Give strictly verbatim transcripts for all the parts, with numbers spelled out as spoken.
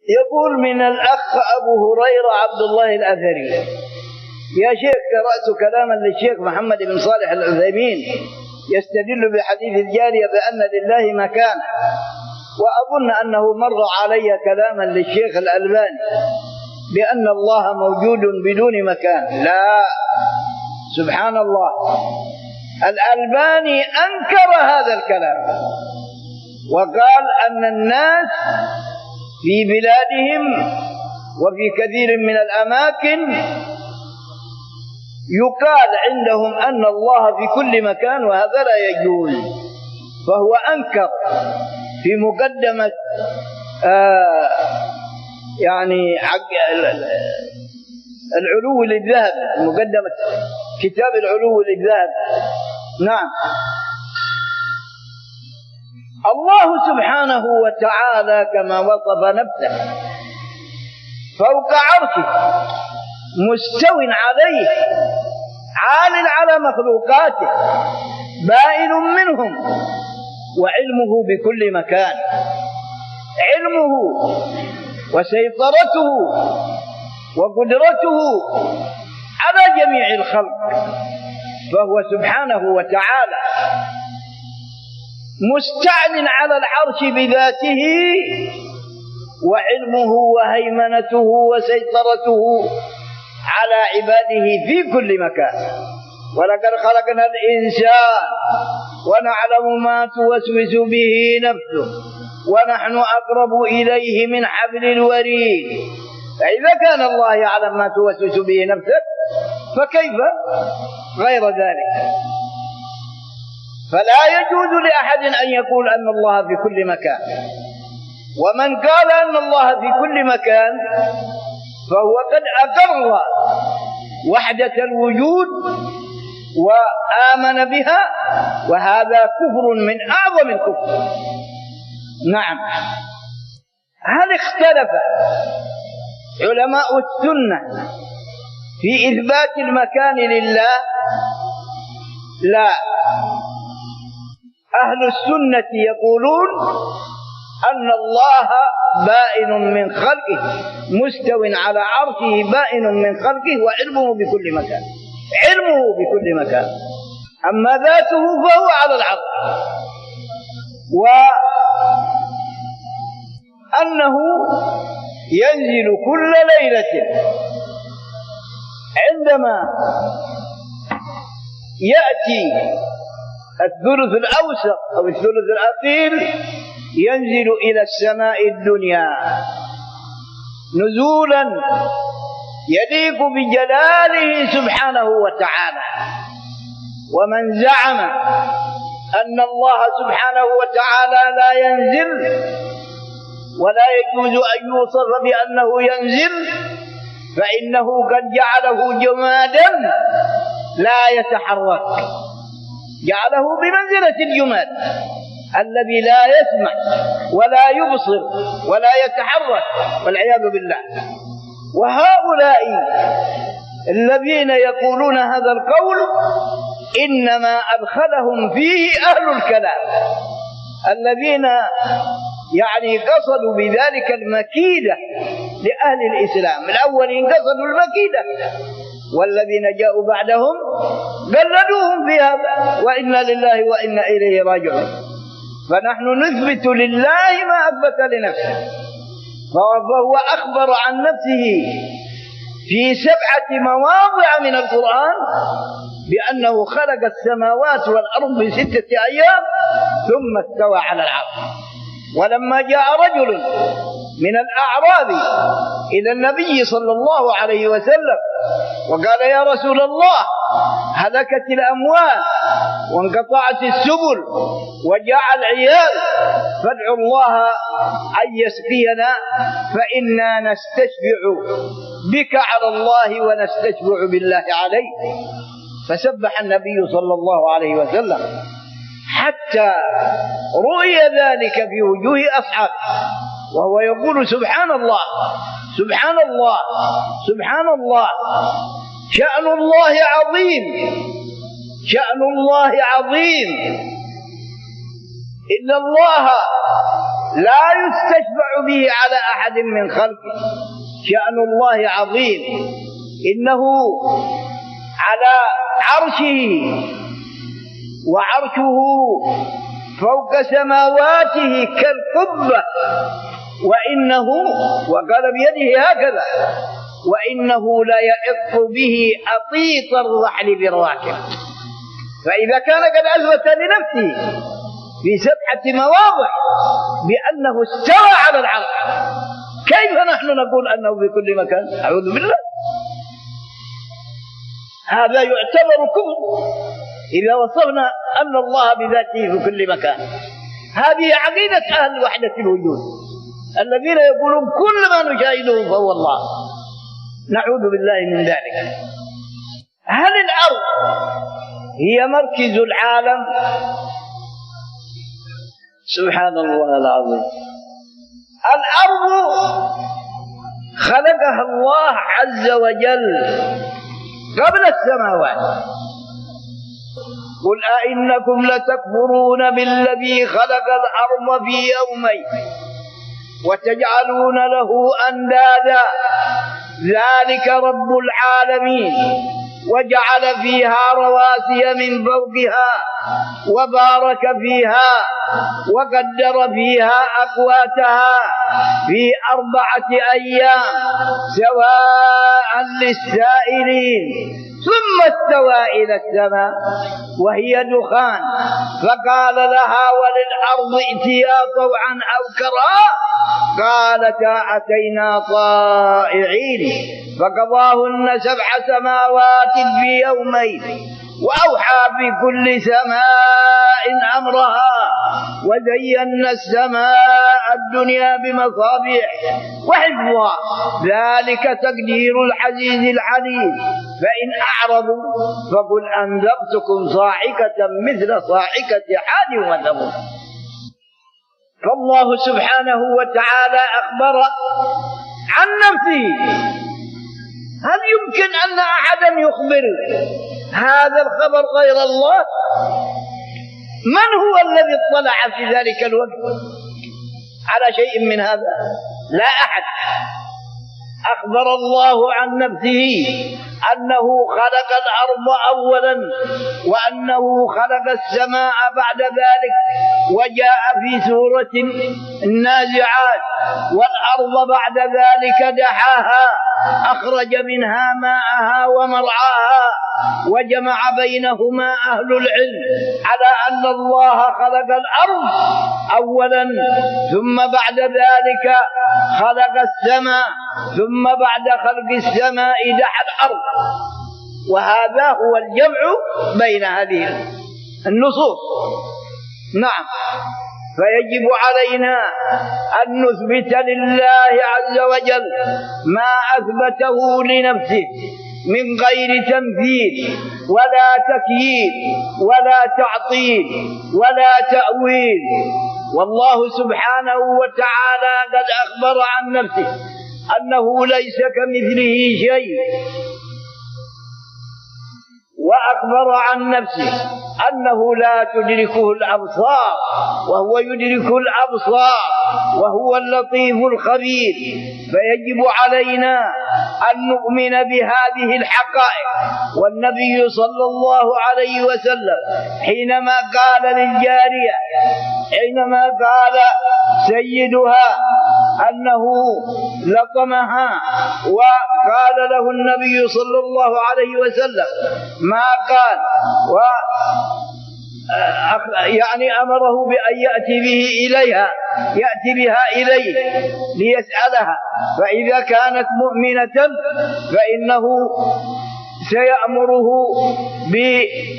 يقول من الأخ أبو هريرة عبد الله الأثري: يا شيخ، قرأت كلاما للشيخ محمد بن صالح العثيمين يستدل بحديث الجارية بأن لله مكان، وأظن أنه مر علي كلاما للشيخ الألباني بأن الله موجود بدون مكان. لا، سبحان الله، الألباني أنكر هذا الكلام وقال أن الناس في بلادهم وفي كثير من الأماكن يقال عندهم أن الله في كل مكان، وهذا لا يجوز. فهو أنكر في مقدمة آه يعني العلو للذهب، مقدمة كتاب العلو للذهب. نعم، الله سبحانه وتعالى كما وصف نفسه فوق عرشه مستو عليه، عال على مخلوقاته، بائن منهم، وعلمه بكل مكان. علمه وسيطرته وقدرته على جميع الخلق، فهو سبحانه وتعالى مستعل على العرش بذاته، وعلمه وهيمنته وسيطرته على عباده في كل مكان. ولقد خلقنا الإنسان ونعلم ما توسوس به نفسه ونحن أقرب إليه من حبل الوريد. فإذا كان الله يعلم ما توسوس به نفسه فكيف غير ذلك؟ فلا يجوز لأحد أن يقول أن الله في كل مكان، ومن قال أن الله في كل مكان فهو قد أقر وحدة الوجود وآمن بها، وهذا كفر من أعظم الكفر. نعم، هل اختلف علماء السنة في إثبات المكان لله؟ لا، أهل السنة يقولون أن الله بائن من خلقه، مستو على عرشه، بائن من خلقه، وعلمه بكل مكان. علمه بكل مكان، أما ذاته فهو على العرش. وأنه ينزل كل ليلة عندما يأتي الثلث الأوسط أو الثلث الأخير، ينزل إلى السماء الدنيا نزولا يليق بجلاله سبحانه وتعالى. ومن زعم أن الله سبحانه وتعالى لا ينزل ولا يجوز أن يوصف بأنه ينزل، فإنه قد جعله جمادا لا يتحرك، جعله بمنزلة الجماد الذي لا يسمع ولا يبصر ولا يتحرك، والعياذ بالله. وهؤلاء الذين يقولون هذا القول إنما أدخلهم فيه أهل الكلام الذين يعني قصدوا بذلك المكيدة لأهل الإسلام. الأولين قصدوا المكيدة، والذين جاءوا بعدهم قلدوهم في هذا، وإنا لله وإنا إليه راجعون. فنحن نثبت لله ما أثبت لنفسه، فهو أخبر عن نفسه في سبعة مواضع من القرآن بأنه خلق السماوات والأرض في ستة أيام ثم استوى على العرش. ولما جاء رجل من الأعراب إلى النبي صلى الله عليه وسلم وقال: يا رسول الله، هلكت الأموال وانقطعت السبل وجاء العيال، فادعوا الله أن يسقينا فإنا نستشفع بك على الله ونستشفع بالله عليه. فسبح النبي صلى الله عليه وسلم حتى رؤي ذلك في وجوه أصحابه، وهو يقول: سبحان الله سبحان الله سبحان الله، شأن الله عظيم، شأن الله عظيم، إن الله لا يستشفع به على أحد من خلقه. شأن الله عظيم، إنه على عرشه، وعرشه فوق سماواته كالقبة، وإنه وقال بيده هكذا، وإنه لا يئط به أطيط الرحل بالراكب. فإذا كان قد أثبت لنفسه في سبعة مواضع بأنه استوى على العرش، كيف نحن نقول أنه في كل مكان؟ أعوذ بالله، هذا يعتبر كفر إذا وصفنا أن الله بذاته في كل مكان. هذه عقيدة أهل وحدة الوجود الذين يقولون كل ما نشاهده فهو الله، نعوذ بالله من ذلك. هل الأرض هي مركز العالم؟ سبحان الله العظيم. الأرض خلقها الله عز وجل قبل السماوات. قل أئنكم لتكفرون بالذي خلق الأرض في يومين وتجعلون له أندادا ذلك رب العالمين وجعل فيها رواسي من فوقها وبارك فيها وقدر فيها أقواتها في أربعة أيام سواء للسائلين، ثم استوى إلى السماء وهي دخان فقال لها وللأرض ائتيا طوعا أو كرها قالتا أتينا طائعين فقضاهن سبع سماوات في يومين وأوحى في كل سماء أمرها وزينا السماء الدنيا بمصابيح وحفظا ذلك تقدير العزيز العليم. فإن أعرضوا فقل أنذرتكم صاعقة مثل صاعقة عاد وثمود. فالله سبحانه وتعالى أخبر عن نفسه. هل يمكن أن أحدا يخبر هذا الخبر غير الله؟ من هو الذي اطلع في ذلك الوقت على شيء من هذا؟ لا أحد. أخبر الله عن نفسه أنه خلق الأرض أولا وأنه خلق السماء بعد ذلك، وجاء في سورة النازعات والأرض بعد ذلك دحاها أخرج منها ماءها ومرعاها وجمع بينهما أهل العلم على أن الله خلق الأرض أولا ثم بعد ذلك خلق السماء ثم بعد خلق السماء دحى الأرض. وهذا هو الجمع بين هذه النصوص. نعم، فيجب علينا أن نثبت لله عز وجل ما أثبته لنفسه من غير تمثيل ولا تكييف ولا تعطيل ولا تأويل. والله سبحانه وتعالى قد أخبر عن نفسه أنه ليس كمثله شيء، وأخبر عن نفسه أنه لا تدركه الأبصار وهو يدرك الأبصار وهو اللطيف الخبير. فيجب علينا أن نؤمن بهذه الحقائق. والنبي صلى الله عليه وسلم حينما قال للجارية حينما قال سيدها أنه لطمها وقال له النبي صلى الله عليه وسلم ما قال و يعني أمره بأن يأتي به إليها يأتي بها إليه ليسألها، فإذا كانت مؤمنة فإنه سيأمره بعتقها،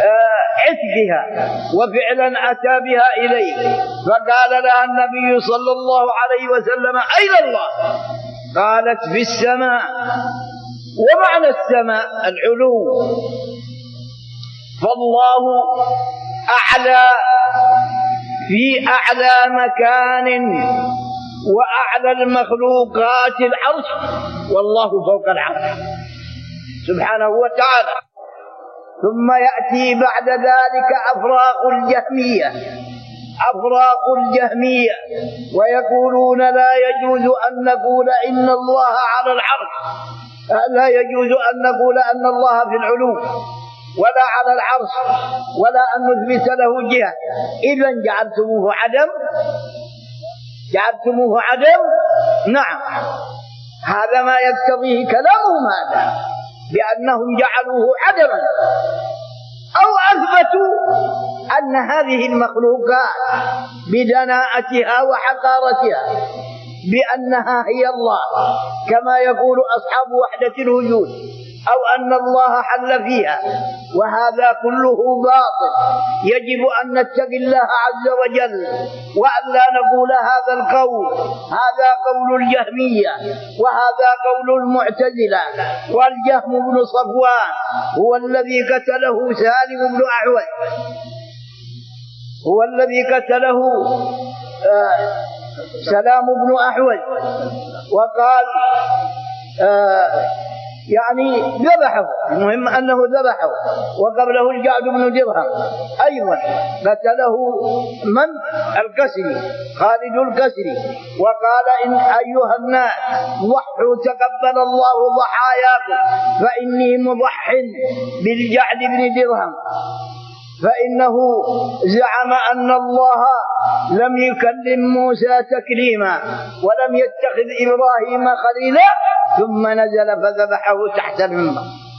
وفعلا أتى بها إليه. فقال لها النبي صلى الله عليه وسلم أين الله؟ قالت في السماء. ومعنى السماء العلو، فالله أعلى في أعلى مكان وأعلى المخلوقات العرش، والله فوق العرش سبحانه وتعالى. ثم يأتي بعد ذلك أفراق الجهمية أفراق الجهمية، ويقولون لا يجوز أن نقول إن الله على العرش، لا يجوز أن نقول أن الله في العلو ولا على العرش ولا أن نثبت له جهة. إذن جعلتموه عدم، جعلتموه عدم. نعم، هذا ما يقتضيه كلامهم هذا، بأنهم جعلوه عدما، أو أثبتوا أن هذه المخلوقات بدناءتها وحقارتها بأنها هي الله كما يقول أصحاب وحدة الوجود، أو أن الله حل فيها، وهذا كله باطل. يجب أن نتقي الله عز وجل وأن لا نقول هذا القول، هذا قول الجهمية وهذا قول المعتزلة. والجهم بن صفوان هو الذي قتله سالم بن أعوج، هو الذي قتله آه سلام بن أحوج، وقال آه يعني ذبحه، المهم أنه ذبحه. وقبله الجعد بن درهم أيضا قتله من؟ الكسري، خالد الكسري، وقال إن أيها الناس ضحوا تقبل الله ضحاياكم فإني مضح بالجعد بن درهم، فإنه زعم أن الله لم يكلم موسى تكليما ولم يتخذ إبراهيم خليلا، ثم نزل فذبحه تحت المنبر.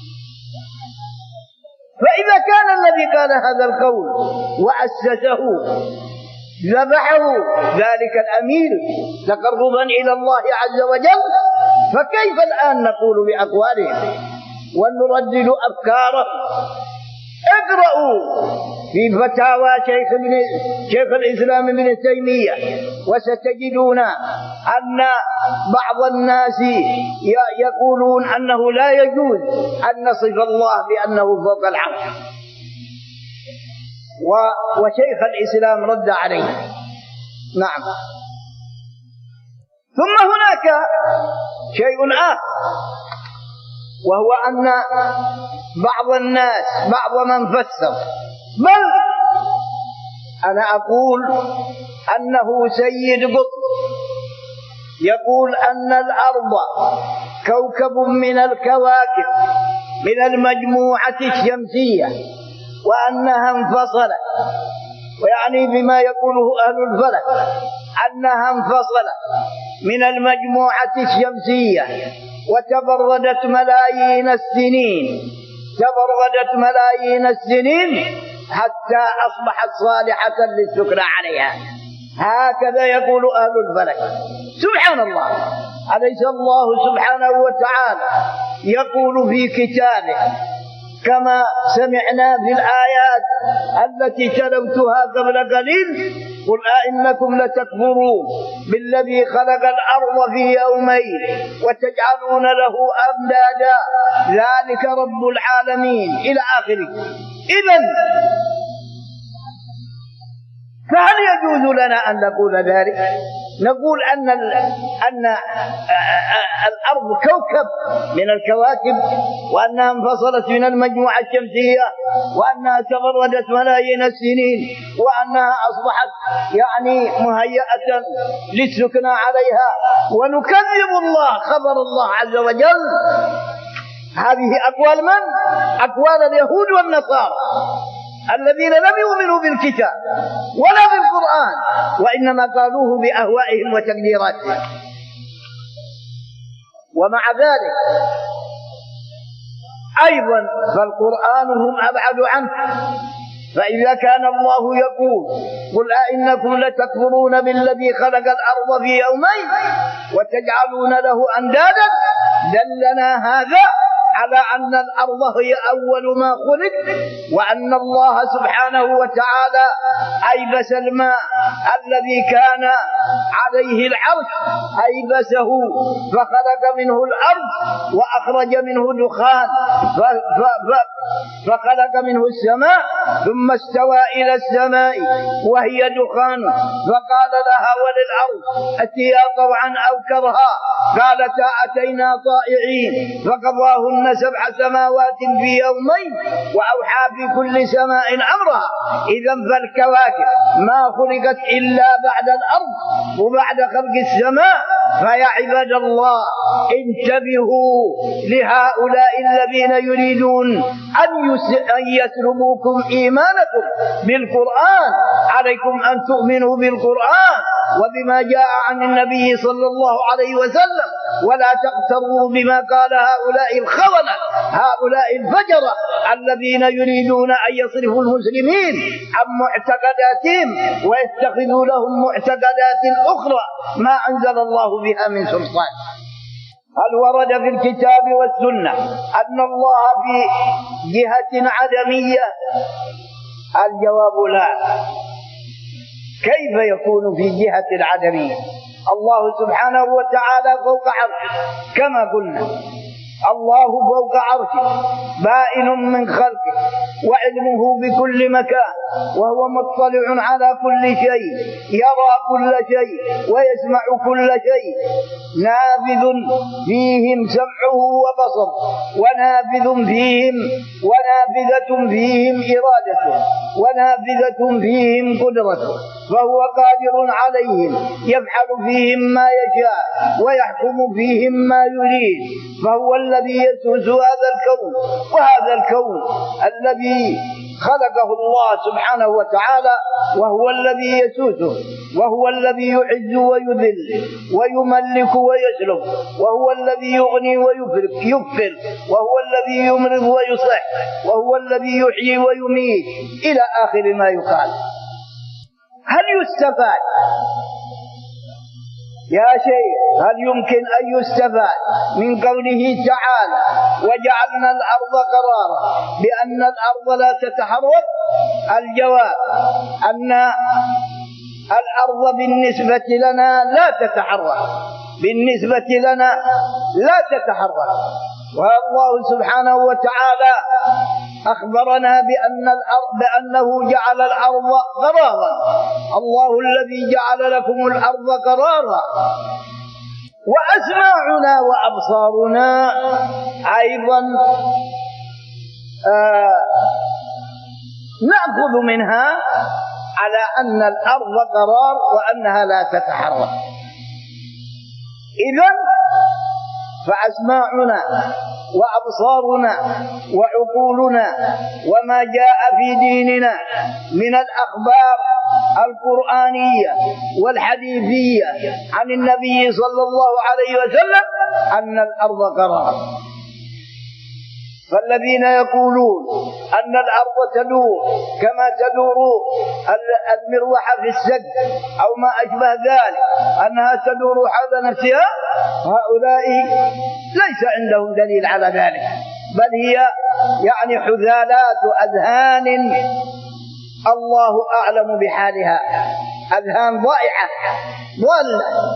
فإذا كان الذي قال هذا القول وأسسه ذبحه ذلك الأمير تقربا إلى الله عز وجل، فكيف الآن نقول بأقوالهم ونردد أفكارهم؟ اقرأوا في فتاوى شيخ, شيخ الإسلام ابن تيمية وستجدون أن بعض الناس يقولون أنه لا يجوز أن نصف الله بأنه فوق العرش، وشيخ الإسلام رد عليه. نعم. ثم هناك شيء آخر، وهو أن بعض الناس بعض من فسر، بل أنا أقول أنه سيد قطب يقول أن الأرض كوكب من الكواكب من المجموعة الشمسية، وأنها انفصلت، ويعني بما يقوله أهل الفلك أنها انفصلت من المجموعة الشمسية وتبردت ملايين السنين، تبردت ملايين السنين حتى أصبحت صالحة للسكن عليها. هكذا يقول أهل الفلك. سبحان الله، أليس الله سبحانه وتعالى يقول في كتابه كما سمعنا في الآيات التي تلوتها قبل قليل: قل أئنكم لتكفرون بالذي خلق الأرض في يومين وتجعلون له أندادا ذلك رب العالمين إلى آخره. إذن فهل يجوز لنا أن نقول ذلك؟ نقول أن أن الأرض كوكب من الكواكب، وأنها انفصلت من المجموعة الشمسية، وأنها تبردت ملايين السنين، وأنها أصبحت يعني مهيئة للسكنى عليها، ونكذب الله خبر الله عز وجل. هذه أقوال من؟ أقوال اليهود والنصارى الذين لم يؤمنوا بالكتاب ولا بالقرآن، وإنما قالوه بأهوائهم وتقديراتهم. ومع ذلك أيضا فالقرآن هم أبعد عنه. فإذا كان الله يقول: قل أئنكم لتكفرون بالذي خلق الأرض في يومين وتجعلون له أندادا، دلنا هذا على أن الأرض هي أول ما خلق، وأن الله سبحانه وتعالى أيبس الماء الذي كان عليه العرش، أيبسه فخلق منه الأرض وأخرج منه دخان فخلق منه السماء ثم استوى إلى السماء وهي دخان فقال لها وللأرض أتيا طوعا أو كرها قالتا أتينا طائعين فقضاهن سبع سماوات في يومين وأوحى في كل سماء أمرها. إذا فالكواكب ما خلقت إلا بعد الأرض وبعد خلق السماء. فيا عباد الله انتبهوا لهؤلاء الذين يريدون أن يسلبوكم إيمانكم بالقرآن. عليكم أن تؤمنوا بالقرآن وبما جاء عن النبي صلى الله عليه وسلم ولا تغتروا بما قال هؤلاء الخونة هؤلاء الفجرة الذين يريدون أن يصرفوا المسلمين عن معتقداتهم ويتخذوا لهم معتقدات أخرى ما أنزل الله بها من سلطان. هل ورد في الكتاب والسنة أن الله في جهة عدمية؟ الجواب لا. كيف يكون في جهة العدمية؟ الله سبحانه وتعالى فوق عرشه كما قلنا، الله فوق عرشه بائن من خلقه وعلمه بكل مكان وهو مطلع على كل شيء يرى كل شيء ويسمع كل شيء. نافذ فيهم سمعه وبصره ونافذ فيهم ونافذة فيهم إرادته ونافذة فيهم قدرته فهو قادر عليهم يفعل فيهم ما يشاء ويحكم فيهم ما يريد. فهو الذي يسوس هذا الكون وهذا الكون الذي خلقه الله سبحانه وتعالى وهو الذي يسوسه وهو الذي يعز ويذل ويملك ويسلب وهو الذي يغني ويفر وهو الذي يمرض ويصح وهو الذي يحيي ويميت إلى آخر ما يقال. هل يستفاد يا شيخ هل يمكن أن يستفاد من قوله تعالى وجعلنا الأرض قرارا بأن الأرض لا تتحرك؟ الجواب أن الأرض بالنسبة لنا لا تتحرك بالنسبة لنا لا تتحرك. والله سبحانه وتعالى أخبرنا بأن الأرض بأنه جعل الأرض قرارا. الله الذي جعل لكم الأرض قرارا. وأسماعنا وأبصارنا أيضا آه نأخذ منها على أن الأرض قرار وأنها لا تتحرك. إذن فأسماعنا وأبصارنا وعقولنا وما جاء في ديننا من الأخبار القرآنية والحديثية عن النبي صلى الله عليه وسلم أن الأرض قرار. فالذين يقولون أن الأرض تدور كما تدور المروحة في السد أو ما أشبه ذلك أنها تدور حول نفسها هؤلاء ليس عندهم دليل على ذلك بل هي يعني حذالات أذهان الله أعلم بحالها أذهان ضائعة ضالة